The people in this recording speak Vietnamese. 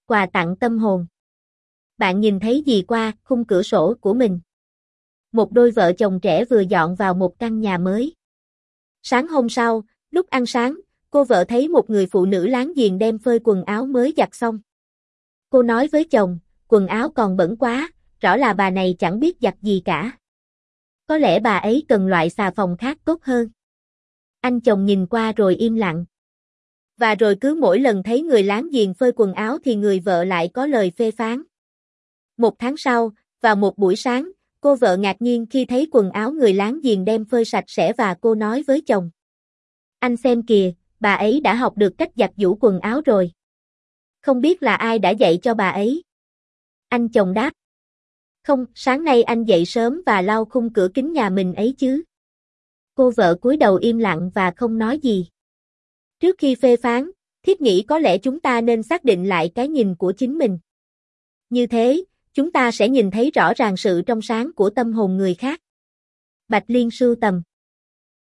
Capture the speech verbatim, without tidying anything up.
quà tặng tâm hồn. Bạn nhìn thấy gì qua khung cửa sổ của mình? Một đôi vợ chồng trẻ vừa dọn vào một căn nhà mới. Sáng hôm sau, lúc ăn sáng, cô vợ thấy một người phụ nữ láng giềng đem phơi quần áo mới giặt xong. Cô nói với chồng, quần áo còn bẩn quá, rõ là bà này chẳng biết giặt gì cả. Có lẽ bà ấy cần loại xà phòng khác tốt hơn. Anh chồng nhìn qua rồi im lặng. Và rồi cứ mỗi lần thấy người láng giềng phơi quần áo thì người vợ lại có lời phê phán. Một tháng sau, vào một buổi sáng, cô vợ ngạc nhiên khi thấy quần áo người láng giềng đem phơi sạch sẽ và cô nói với chồng. Anh xem kìa, bà ấy đã học được cách giặt giũ quần áo rồi. Không biết là ai đã dạy cho bà ấy? Anh chồng đáp. Không, sáng nay anh dậy sớm và lau khung cửa kính nhà mình ấy chứ. Cô vợ cúi đầu im lặng và không nói gì. Trước khi phê phán, thiếp nghĩ có lẽ chúng ta nên xác định lại cái nhìn của chính mình. Như thế, chúng ta sẽ nhìn thấy rõ ràng sự trong sáng của tâm hồn người khác. Bạch Liên sưu tầm.